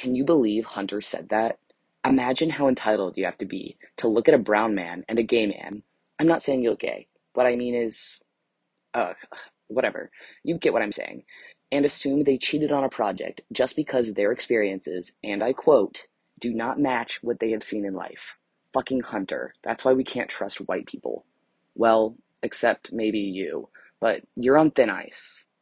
Can you believe Hunter said that? Imagine how entitled you have to be to look at a brown man and a gay man. I'm not saying you're gay. What I mean is, uh, whatever. You get what I'm saying. And assume they cheated on a project just because their experiences, and I quote, do not match what they have seen in life. Fucking Hunter. That's why we can't trust white people. Well, except maybe you. But you're on thin ice.